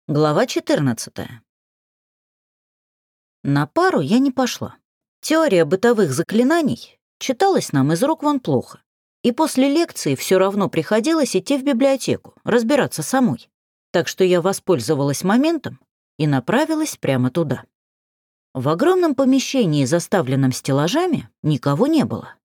Глава 14. На пару я не пошла. Теория бытовых заклинаний читалась нам из рук вон плохо. И после лекции все равно приходилось идти в библиотеку, разбираться самой. Так что я воспользовалась моментом и направилась прямо туда. В огромном помещении, заставленном стеллажами, никого не было.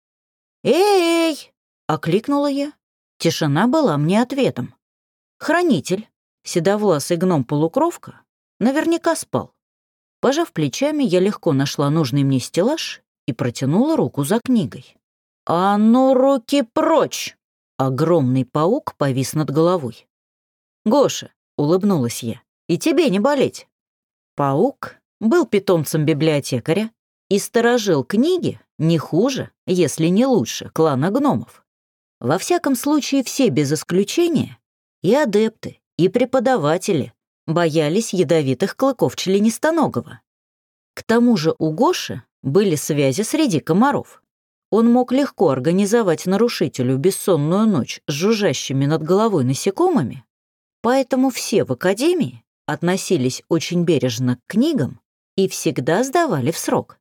«Эй!» — окликнула я. Тишина была мне ответом. Хранитель, седовласый гном-полукровка, наверняка спал. Пожав плечами, я легко нашла нужный мне стеллаж и протянула руку за книгой. «А ну, руки прочь!» Огромный паук повис над головой. «Гоша», — улыбнулась я, — «и тебе не болеть». Паук был питомцем библиотекаря и сторожил книги не хуже, если не лучше, клана гномов. Во всяком случае, все без исключения, и адепты, и преподаватели, боялись ядовитых клыков членистоногого. К тому же у Гоши были связи среди комаров. Он мог легко организовать нарушителю бессонную ночь с жужжащими над головой насекомыми, поэтому все в академии относились очень бережно к книгам и всегда сдавали в срок.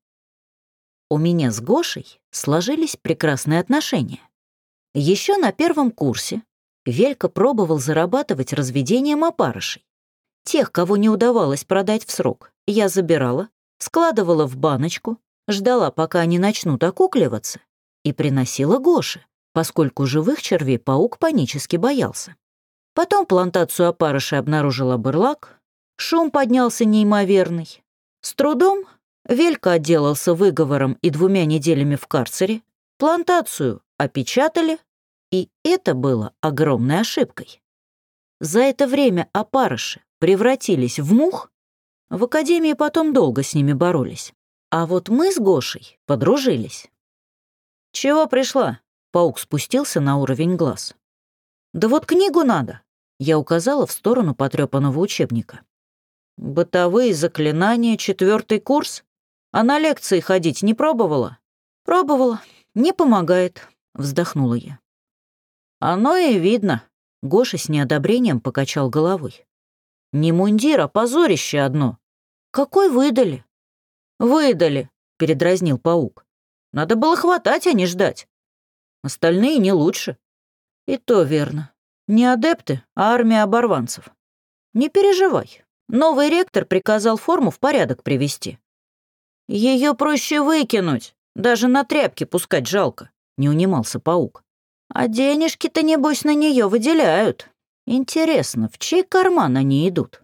У меня с Гошей сложились прекрасные отношения. Еще на первом курсе Велька пробовал зарабатывать разведением опарышей. Тех, кого не удавалось продать в срок, я забирала, складывала в баночку, ждала, пока они начнут окукливаться, и приносила Гоше, поскольку живых червей паук панически боялся. Потом плантацию опарышей обнаружила Бырлак, шум поднялся неимоверный. С трудом Велька отделался выговором и 2 неделями в карцере, плантацию опечатали, и это было огромной ошибкой. За это время опарыши превратились в мух, в академии потом долго с ними боролись. А вот мы с Гошей подружились. «Чего пришла?» — паук спустился на уровень глаз. «Да вот книгу надо», — я указала в сторону потрёпанного учебника. «Бытовые заклинания, 4-й курс? А на лекции ходить не пробовала?» «Пробовала. Не помогает», — вздохнула я. «Оно и видно», — Гоша с неодобрением покачал головой. «Не мундир, а позорище одно». «Какой выдали?» «Выдали», — передразнил паук. «Надо было хватать, а не ждать. Остальные не лучше». «И то верно. Не адепты, а армия оборванцев. Не переживай. Новый ректор приказал форму в порядок привести. Ее проще выкинуть, даже на тряпки пускать жалко», — не унимался паук. «А денежки-то, небось, на нее выделяют. Интересно, в чей карман они идут?»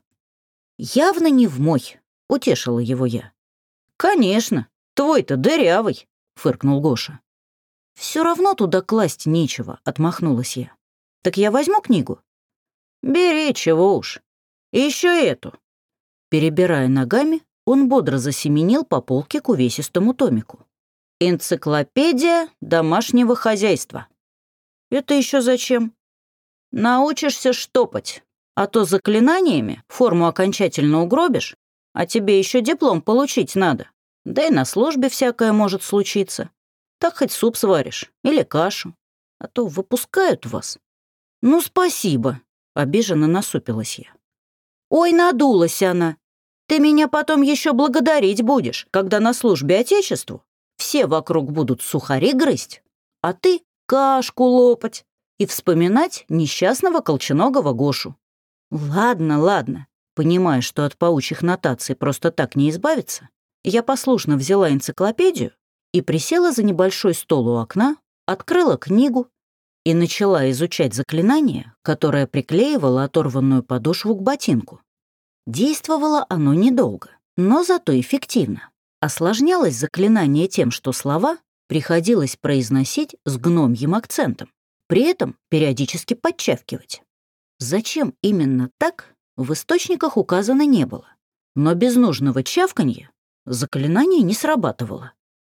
«Явно не в мой», — утешила его я. «Конечно, твой-то дырявый», — фыркнул Гоша. «Все равно туда класть нечего», — отмахнулась я. «Так я возьму книгу?» «Бери, чего уж. И еще эту». Перебирая ногами, он бодро засеменил по полке к увесистому томику. «Энциклопедия домашнего хозяйства». «Это еще зачем?» «Научишься штопать, а то заклинаниями форму окончательно угробишь, а тебе еще диплом получить надо. Да и на службе всякое может случиться. Так хоть суп сваришь или кашу, а то выпускают вас». «Ну, спасибо», — обиженно насупилась я. «Ой, надулась она. Ты меня потом еще благодарить будешь, когда на службе Отечеству все вокруг будут сухари грызть, а ты кашку лопать и вспоминать несчастного колченогого Гошу». «Ладно, ладно», понимая, что от паучьих нотаций просто так не избавиться, я послушно взяла энциклопедию и присела за небольшой стол у окна, открыла книгу и начала изучать заклинание, которое приклеивало оторванную подошву к ботинку. Действовало оно недолго, но зато эффективно. Осложнялось заклинание тем, что слова приходилось произносить с гномьим акцентом, при этом периодически подчавкивать. Зачем именно так, в источниках указано не было, но без нужного чавканья заклинание не срабатывало.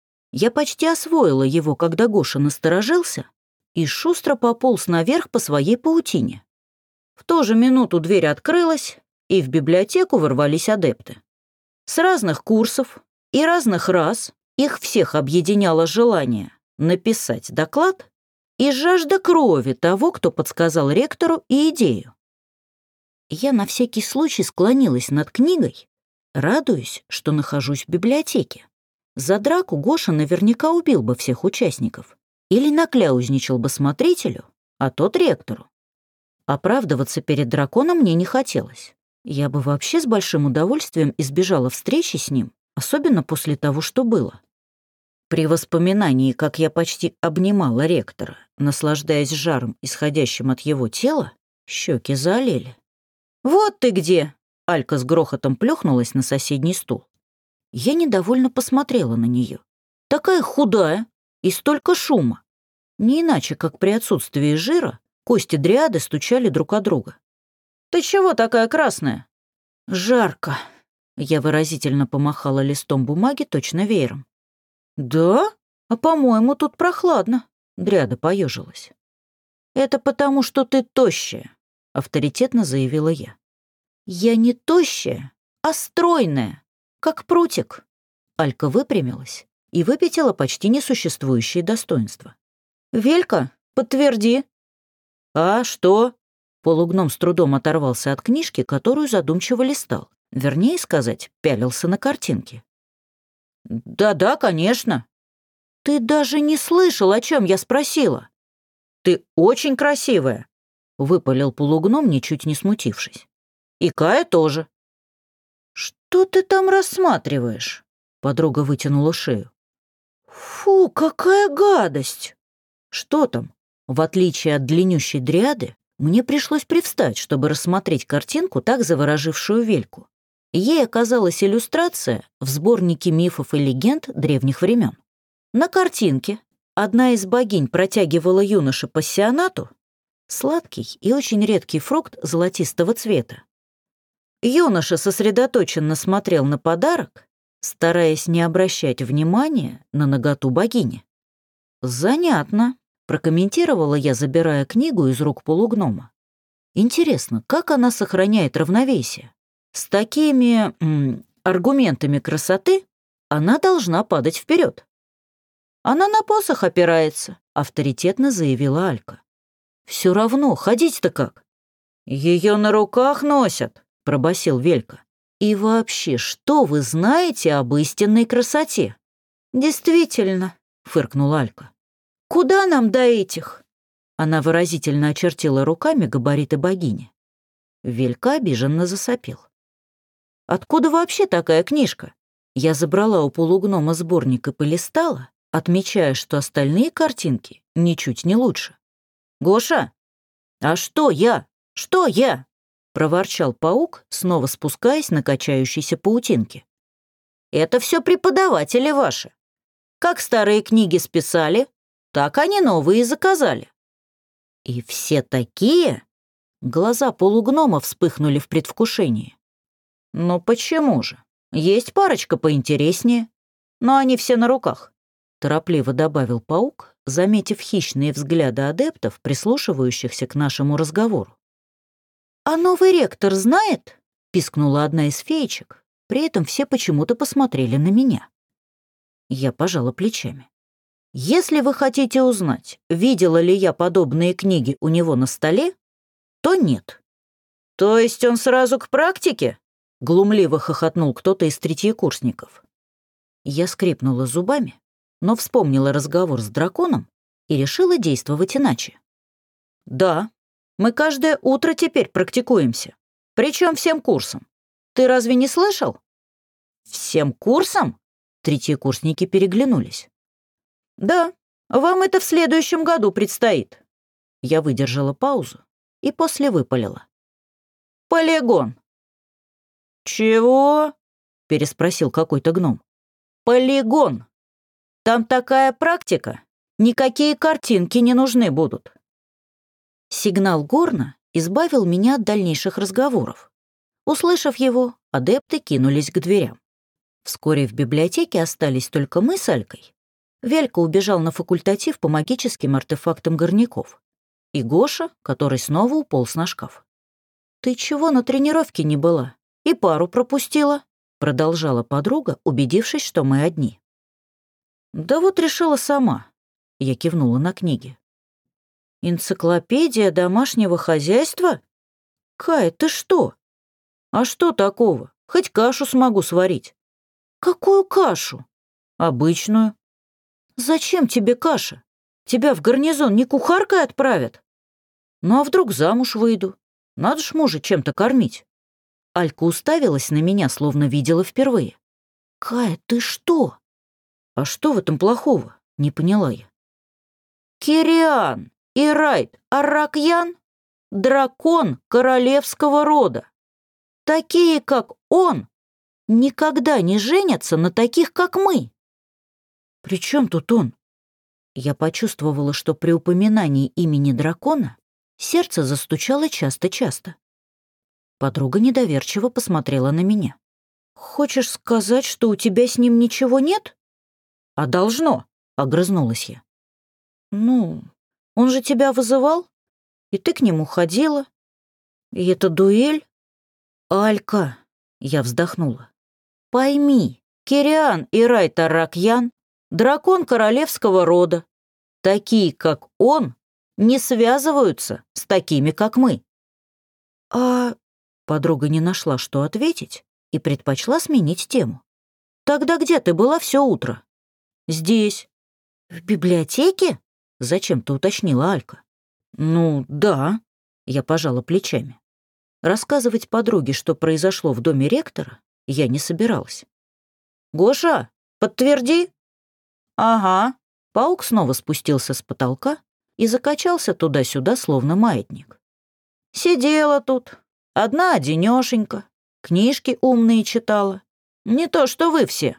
Я почти освоила его, когда Гоша насторожился и шустро пополз наверх по своей паутине. В ту же минуту дверь открылась, и в библиотеку ворвались адепты. С разных курсов и разных рас их всех объединяло желание написать доклад и жажда крови того, кто подсказал ректору и идею. Я на всякий случай склонилась над книгой, радуясь, что нахожусь в библиотеке. За драку Гоша наверняка убил бы всех участников или накляузничал бы смотрителю, а тот ректору. Оправдываться перед драконом мне не хотелось. Я бы вообще с большим удовольствием избежала встречи с ним, особенно после того, что было. При воспоминании, как я почти обнимала ректора, наслаждаясь жаром, исходящим от его тела, щеки заолели. «Вот ты где!» — Алька с грохотом плюхнулась на соседний стул. Я недовольно посмотрела на нее. Такая худая и столько шума. Не иначе, как при отсутствии жира, кости дриады стучали друг от друга. «Ты чего такая красная?» «Жарко», — я выразительно помахала листом бумаги точно веером. «Да? А по-моему, тут прохладно», — дриада поежилась. «Это потому, что ты тощая», — авторитетно заявила я. «Я не тощая, а стройная, как прутик». Алька выпрямилась и выпятила почти несуществующие достоинства. «Велька, подтверди». «А что?» Полугном с трудом оторвался от книжки, которую задумчиво листал. Вернее сказать, пялился на картинки. «Да-да, конечно». «Ты даже не слышал, о чем я спросила». «Ты очень красивая», — выпалил полугном, ничуть не смутившись. «И Кая тоже». «Что ты там рассматриваешь?» Подруга вытянула шею. «Фу, какая гадость!» «Что там?» В отличие от длиннющей дриады, мне пришлось привстать, чтобы рассмотреть картинку, так заворожившую Вельку. Ей оказалась иллюстрация в сборнике мифов и легенд древних времен. На картинке одна из богинь протягивала юноше пассионату сладкий и очень редкий фрукт золотистого цвета. Юноша сосредоточенно смотрел на подарок, стараясь не обращать внимания на наготу богини. «Занятно», — прокомментировала я, забирая книгу из рук полугнома. «Интересно, как она сохраняет равновесие? С такими аргументами красоты она должна падать вперед». «Она на посох опирается», — авторитетно заявила Алька. «Все равно, ходить-то как?» «Ее на руках носят», — пробасил Велька. «И вообще, что вы знаете об истинной красоте?» «Действительно», — фыркнула Алька. «Куда нам до этих?» Она выразительно очертила руками габариты богини. Велька обиженно засопел. «Откуда вообще такая книжка?» Я забрала у полугнома сборник и полистала, отмечая, что остальные картинки ничуть не лучше. «Гоша! А что я? Что я?» — проворчал паук, снова спускаясь на качающейся паутинке. «Это все преподаватели ваши. Как старые книги списали, так они новые заказали». «И все такие?» Глаза полугнома вспыхнули в предвкушении. «Ну почему же? Есть парочка поинтереснее, но они все на руках», — торопливо добавил паук, заметив хищные взгляды адептов, прислушивающихся к нашему разговору. «А новый ректор знает?» — пискнула одна из феечек, при этом все почему-то посмотрели на меня. Я пожала плечами. «Если вы хотите узнать, видела ли я подобные книги у него на столе, то нет». «То есть он сразу к практике?» — глумливо хохотнул кто-то из третьекурсников. Я скрипнула зубами, но вспомнила разговор с драконом и решила действовать иначе. «Да, мы каждое утро теперь практикуемся, причем всем курсом. Ты разве не слышал?» «Всем курсом?» — третьекурсники переглянулись. «Да, вам это в следующем году предстоит». Я выдержала паузу и после выпалила. «Полигон». «Чего?» — переспросил какой-то гном. «Полигон. Там такая практика, никакие картинки не нужны будут». Сигнал горна избавил меня от дальнейших разговоров. Услышав его, адепты кинулись к дверям. Вскоре в библиотеке остались только мы с Алькой. Велька убежал на факультатив по магическим артефактам горняков. И Гоша, который снова уполз на шкаф. «Ты чего на тренировке не была? И пару пропустила?» Продолжала подруга, убедившись, что мы одни. «Да вот решила сама», — я кивнула на книги. «Энциклопедия домашнего хозяйства? Кая, ты что? А что такого? Хоть кашу смогу сварить. Какую кашу? Обычную. Зачем тебе каша? Тебя в гарнизон не кухаркой отправят? Ну а вдруг замуж выйду? Надо ж мужа чем-то кормить. Алька уставилась на меня, словно видела впервые. Кая, ты что? А что в этом плохого? Не поняла я. Кириан Ирайт Арракьян — дракон королевского рода. Такие, как он, никогда не женятся на таких, как мы. При чем тут он? Я почувствовала, что при упоминании имени дракона сердце застучало часто-часто. Подруга недоверчиво посмотрела на меня. «Хочешь сказать, что у тебя с ним ничего нет?» «А должно», — огрызнулась я. «Ну, он же тебя вызывал, и ты к нему ходила. И это дуэль?» «Алька», — я вздохнула, — «пойми, Кириан Ирайт Арракьян — дракон королевского рода. Такие, как он, не связываются с такими, как мы». «А...» — подруга не нашла, что ответить, и предпочла сменить тему. «Тогда где ты была все утро?» «Здесь». «В библиотеке?» — зачем-то уточнила Алька. «Ну, да», — я пожала плечами. Рассказывать подруге, что произошло в доме ректора, я не собиралась. «Гоша, подтверди». «Ага». Паук снова спустился с потолка и закачался туда-сюда, словно маятник. «Сидела тут, одна-одинёшенька, книжки умные читала. Не то, что вы все».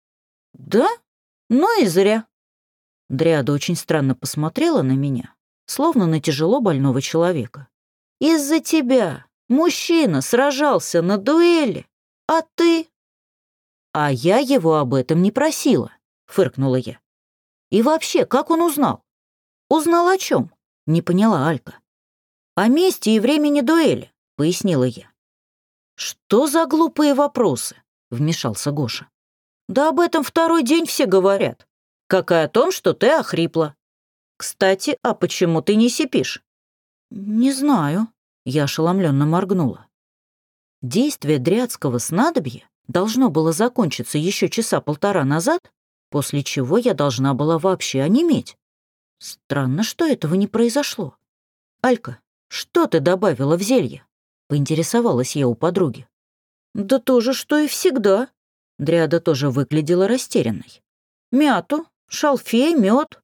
«Да? Ну и зря». Дриада очень странно посмотрела на меня, словно на тяжело больного человека. «Из-за тебя мужчина сражался на дуэли, а ты...» «А я его об этом не просила», — фыркнула я. «И вообще, как он узнал?» «Узнал о чем?» — не поняла Алька. «О месте и времени дуэли», — пояснила я. «Что за глупые вопросы?» — вмешался Гоша. «Да об этом второй день все говорят, как и о том, что ты охрипла. Кстати, а почему ты не сипишь?» «Не знаю», — я ошеломленно моргнула. Действие дрядского снадобья должно было закончиться еще часа полтора назад, после чего я должна была вообще онеметь. Странно, что этого не произошло. «Алька, что ты добавила в зелье?» — поинтересовалась я у подруги. «Да то же, что и всегда». Дриада тоже выглядела растерянной. «Мяту, шалфей, мед».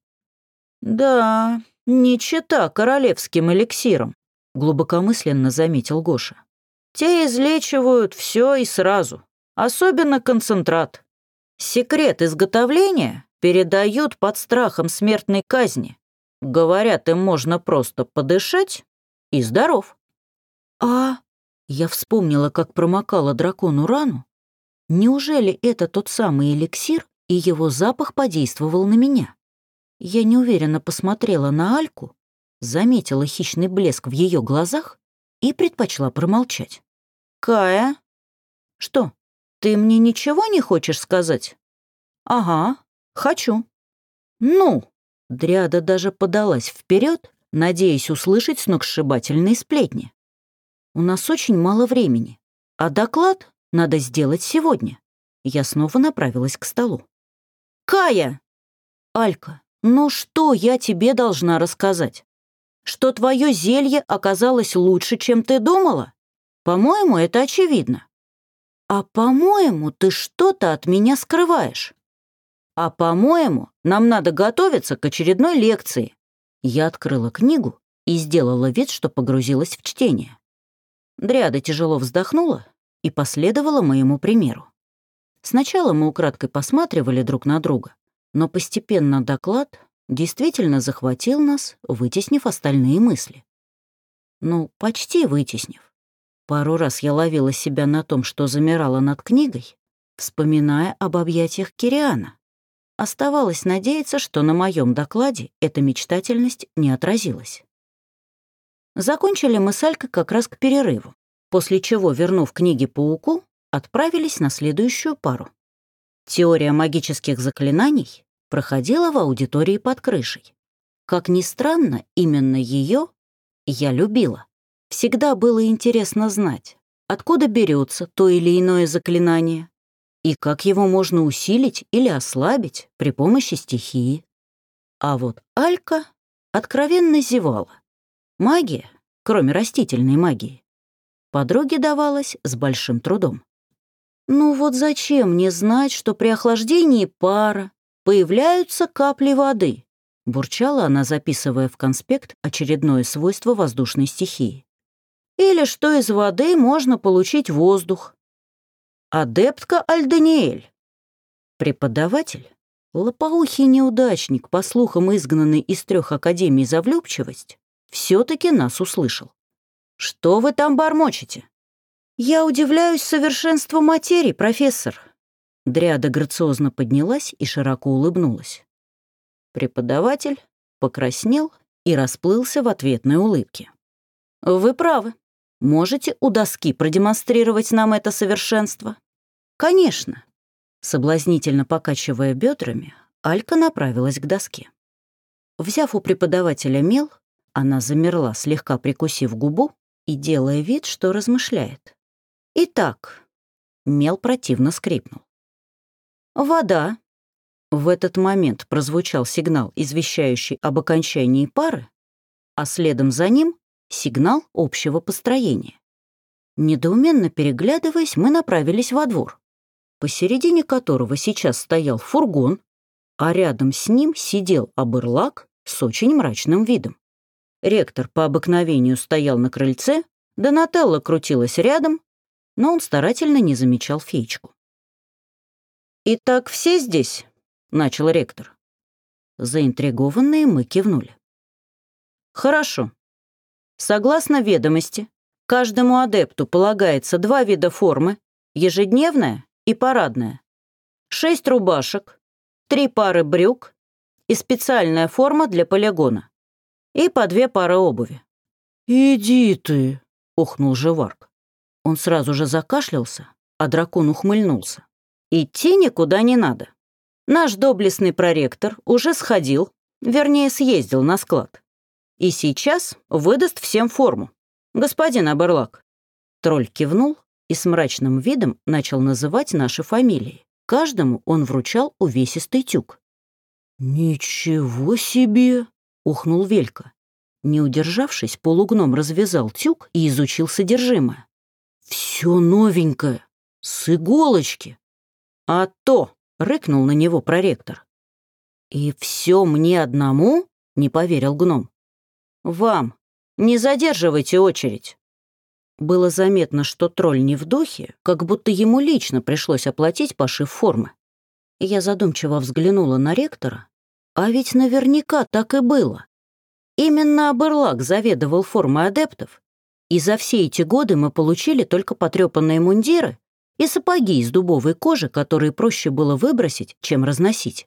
«Да, не чета королевским эликсиром», — глубокомысленно заметил Гоша. «Те излечивают все и сразу, особенно концентрат. Секрет изготовления передают под страхом смертной казни. Говорят, им можно просто подышать и здоров». «А...» Я вспомнила, как промокала дракону рану. Неужели это тот самый эликсир, и его запах подействовал на меня? Я неуверенно посмотрела на Альку, заметила хищный блеск в ее глазах и предпочла промолчать. «Кая?» «Что, ты мне ничего не хочешь сказать?» «Ага, хочу». «Ну?» Дриада даже подалась вперед, надеясь услышать сногсшибательные сплетни. «У нас очень мало времени, а доклад надо сделать сегодня». Я снова направилась к столу. «Кая!» «Алька, ну что я тебе должна рассказать? Что твое зелье оказалось лучше, чем ты думала? По-моему, это очевидно. А по-моему, ты что-то от меня скрываешь. А по-моему, нам надо готовиться к очередной лекции». Я открыла книгу и сделала вид, что погрузилась в чтение. Дриада тяжело вздохнула и последовала моему примеру. Сначала мы украдкой посматривали друг на друга, но постепенно доклад действительно захватил нас, вытеснив остальные мысли. Ну, почти вытеснив. Пару раз я ловила себя на том, что замирала над книгой, вспоминая об объятиях Кириана. Оставалось надеяться, что на моем докладе эта мечтательность не отразилась. Закончили мы с Алькой как раз к перерыву, после чего, вернув книги пауку, отправились на следующую пару. Теория магических заклинаний проходила в аудитории под крышей. Как ни странно, именно ее я любила. Всегда было интересно знать, откуда берется то или иное заклинание и как его можно усилить или ослабить при помощи стихии. А вот Алька откровенно зевала. Магия, кроме растительной магии, подруге давалась с большим трудом. Ну вот зачем мне знать, что при охлаждении пара появляются капли воды? Бурчала она, записывая в конспект очередное свойство воздушной стихии. Или что из воды можно получить воздух. Адептка Альданиэль. Преподаватель, лопоухий неудачник, по слухам изгнанный из 3 академий за влюбчивость, все-таки нас услышал. «Что вы там бормочете?» «Я удивляюсь совершенству материи, профессор». Дриада грациозно поднялась и широко улыбнулась. Преподаватель покраснел и расплылся в ответной улыбке. «Вы правы. Можете у доски продемонстрировать нам это совершенство?» «Конечно». Соблазнительно покачивая бедрами, Алька направилась к доске. Взяв у преподавателя мел, она замерла, слегка прикусив губу и делая вид, что размышляет. «Итак», — мел противно скрипнул. «Вода». В этот момент прозвучал сигнал, извещающий об окончании пары, а следом за ним — сигнал общего построения. Недоуменно переглядываясь, мы направились во двор, посередине которого сейчас стоял фургон, а рядом с ним сидел Аберлак с очень мрачным видом. Ректор по обыкновению стоял на крыльце, Донателла крутилась рядом, но он старательно не замечал феечку. «Итак, все здесь?» — начал ректор. Заинтригованные мы кивнули. «Хорошо. Согласно ведомости, каждому адепту полагается 2 вида формы, ежедневная и парадная, 6 рубашек, 3 пары брюк и специальная форма для полигона, и по 2 пары обуви». «Иди ты!» — охнул Живарк. Он сразу же закашлялся, а дракон ухмыльнулся. «Идти никуда не надо. Наш доблестный проректор уже сходил, вернее, съездил на склад. И сейчас выдаст всем форму. Господин Аберлак». Тролль кивнул и с мрачным видом начал называть наши фамилии. Каждому он вручал увесистый тюк. «Ничего себе!» — ухнул Велька. Не удержавшись, полугном развязал тюк и изучил содержимое. «Все новенькое, с иголочки!» «А то!» — рыкнул на него проректор. «И все мне одному?» — не поверил гном. «Вам. Не задерживайте очередь». Было заметно, что тролль не в духе, как будто ему лично пришлось оплатить пошив формы. Я задумчиво взглянула на ректора, а ведь наверняка так и было. Именно Аберлак заведовал формой адептов, и за все эти годы мы получили только потрепанные мундиры и сапоги из дубовой кожи, которые проще было выбросить, чем разносить.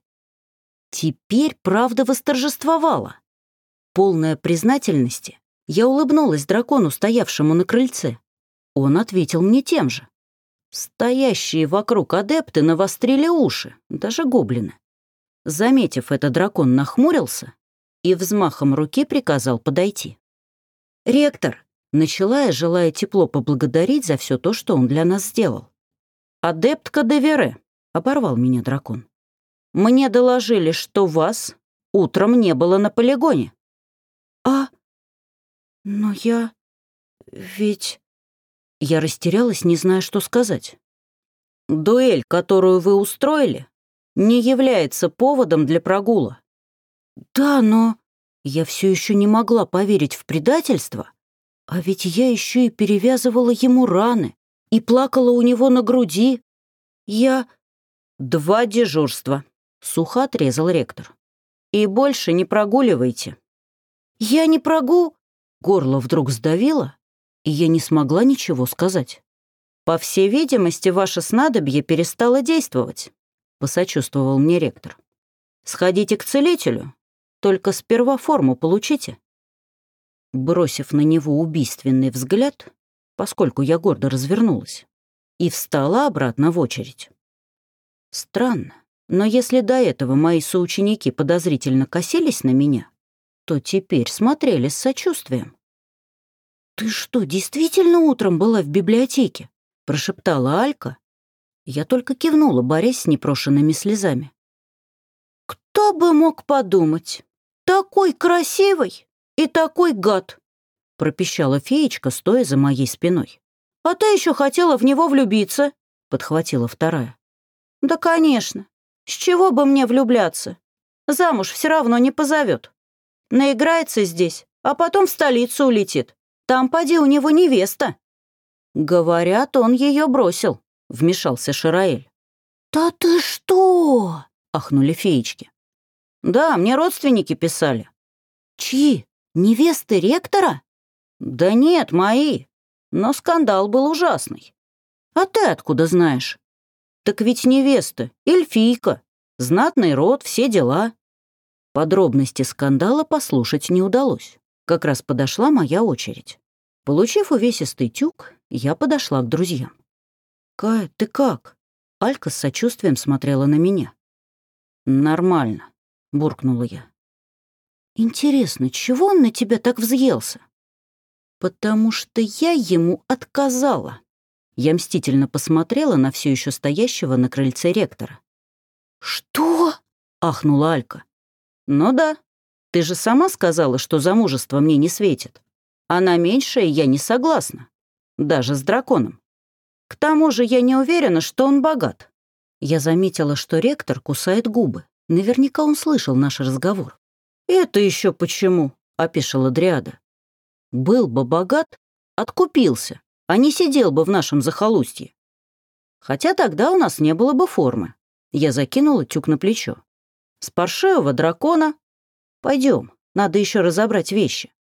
Теперь правда восторжествовала. Полная признательности, я улыбнулась дракону, стоявшему на крыльце. Он ответил мне тем же. Стоящие вокруг адепты навострили уши, даже гоблины. Заметив это, дракон нахмурился и взмахом руки приказал подойти. «Ректор», — начала я, желая тепло поблагодарить за все то, что он для нас сделал. «Адептка Девере», — оборвал меня дракон. «Мне доложили, что вас утром не было на полигоне». «А? Но я... ведь...» Я растерялась, не зная, что сказать. «Дуэль, которую вы устроили, не является поводом для прогула». «Да, но...» Я все еще не могла поверить в предательство, а ведь я еще и перевязывала ему раны и плакала у него на груди. Я... 2 дежурства», — сухо отрезал ректор. «И больше не прогуливайте». «Я не Горло вдруг сдавило, и я не смогла ничего сказать. «По всей видимости, ваше снадобье перестало действовать», — посочувствовал мне ректор. «Сходите к целителю, только сперва форму получите». Бросив на него убийственный взгляд, поскольку я гордо развернулась, и встала обратно в очередь. Странно, но если до этого мои соученики подозрительно косились на меня, то теперь смотрели с сочувствием. «Ты что, действительно утром была в библиотеке?» — прошептала Алька. Я только кивнула, борясь с непрошенными слезами. «Кто бы мог подумать? Такой красивый и такой гад!» — пропищала феечка, стоя за моей спиной. «А ты еще хотела в него влюбиться!» — подхватила вторая. «Да, конечно. С чего бы мне влюбляться? Замуж все равно не позовет. Наиграется здесь, а потом в столицу улетит. Там, поди, у него невеста». «Говорят, он ее бросил», — вмешался Шараэль. «Да ты что?» — ахнули феечки. «Да, мне родственники писали». «Чьи? Невесты ректора?» «Да нет, мои. Но скандал был ужасный». «А ты откуда знаешь?» «Так ведь невеста, эльфийка, знатный род, все дела». Подробности скандала послушать не удалось. Как раз подошла моя очередь. Получив увесистый тюк, я подошла к друзьям. «Кая, ты как?» Алька с сочувствием смотрела на меня. «Нормально», — буркнула я. «Интересно, чего он на тебя так взъелся?» «Потому что я ему отказала». Я мстительно посмотрела на все еще стоящего на крыльце ректора. «Что?» — ахнула Алька. «Ну да, ты же сама сказала, что замужество мне не светит. А на меньшее я не согласна. Даже с драконом. К тому же я не уверена, что он богат». Я заметила, что ректор кусает губы. Наверняка он слышал наш разговор. «Это еще почему?» — опешила Дриада. «Был бы богат, откупился, а не сидел бы в нашем захолустье. Хотя тогда у нас не было бы формы». Я закинула тюк на плечо. «С паршивого дракона. Пойдем, надо еще разобрать вещи».